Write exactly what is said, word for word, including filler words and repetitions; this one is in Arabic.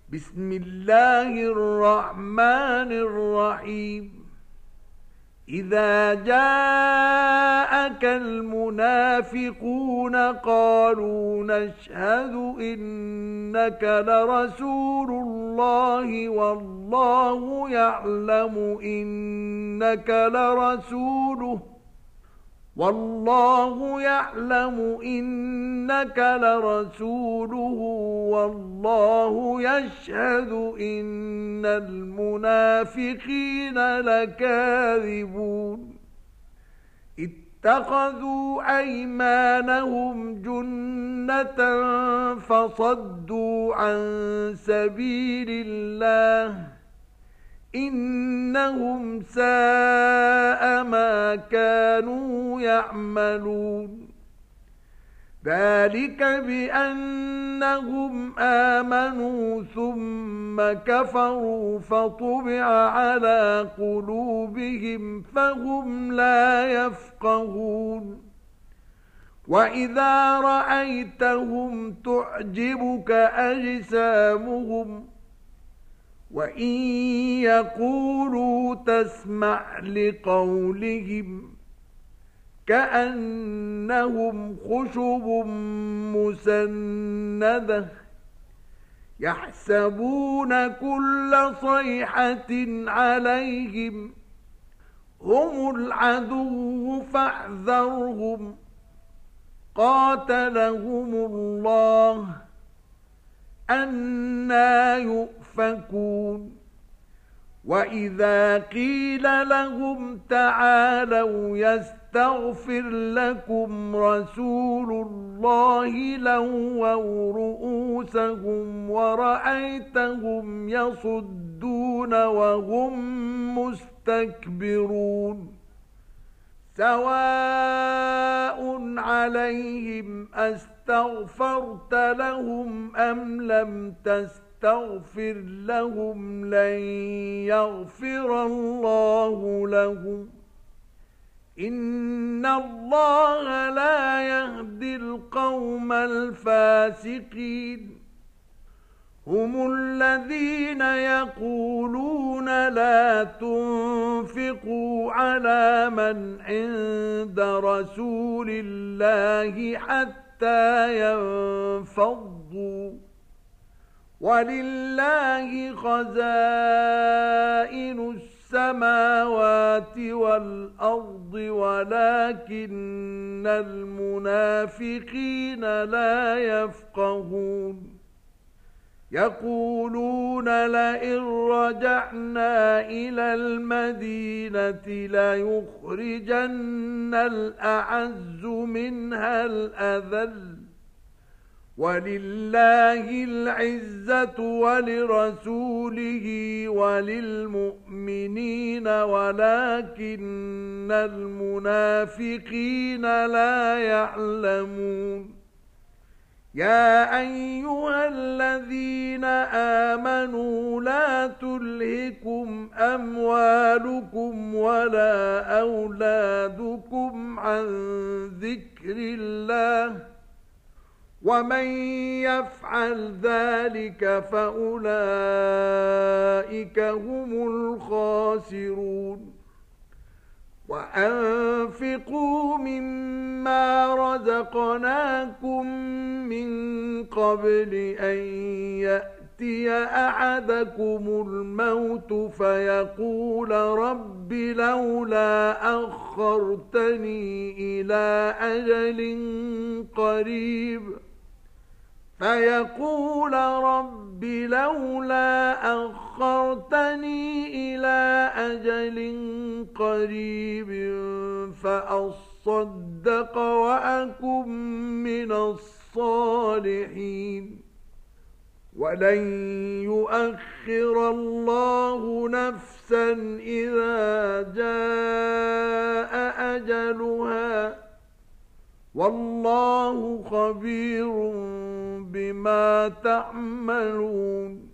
بسم الله الرحمن الرحيم إذا جاءك المنافقون قالوا نشهد إنك لرسول الله والله يعلم إنك لرسوله والله يعلم إنك لرسوله والله يشهد إن المنافقين لكاذبون اتخذوا أيمانهم جنة فصدوا عن سبيل الله إنهم ساء ما كانوا يعملون ذلك بأنهم آمنوا ثم كفروا فطبع على قلوبهم فهم لا يفقهون وإذا رأيتهم تعجبك أجسامهم وإن يقولوا تسمع لقولهم كأنهم خشب مسندة يحسبون كل صيحة عليهم هم العدو فاحذرهم قاتلهم الله أنى يؤفكون وإذا قيل لهم تعالوا يستغفر لكم رسول الله لووا رؤوسهم ورأيتهم يصدون وهم مستكبرون سواء عليهم أستغفرت لهم أم لم تستغفر لهم لن يغفر الله لهم إن الله لا يهدي القوم الفاسقين هم الذين يقولون لا تنفقوا على من عند رسول الله حتى ينفضوا ولله خزائن السماوات والأرض ولكن المنافقين لا يفقهون يقولون لئن رجعنا إلى المدينة ليخرجن الأعز منها الأذل ولله العزة ولرسوله وللمؤمنين ولكن المنافقين لا يعلمون يا أيها الذين آمنوا لا تلهكم أموالكم ولا أولادكم عن ذكر الله ومن يفعل ذلك فأولئك هم الخاسرون وأنفقوا مما رزقناكم من قبل أن يأتي أحدكم الموت فيقول رب لولا أخرتني إلى أجل قريب فيقول رب لولا أخرتني إلى أجل قريب فأصدق وأكن من الصالحين ولن يؤخر الله نفسا إذا جاء أجلها والله خبير بما تعملون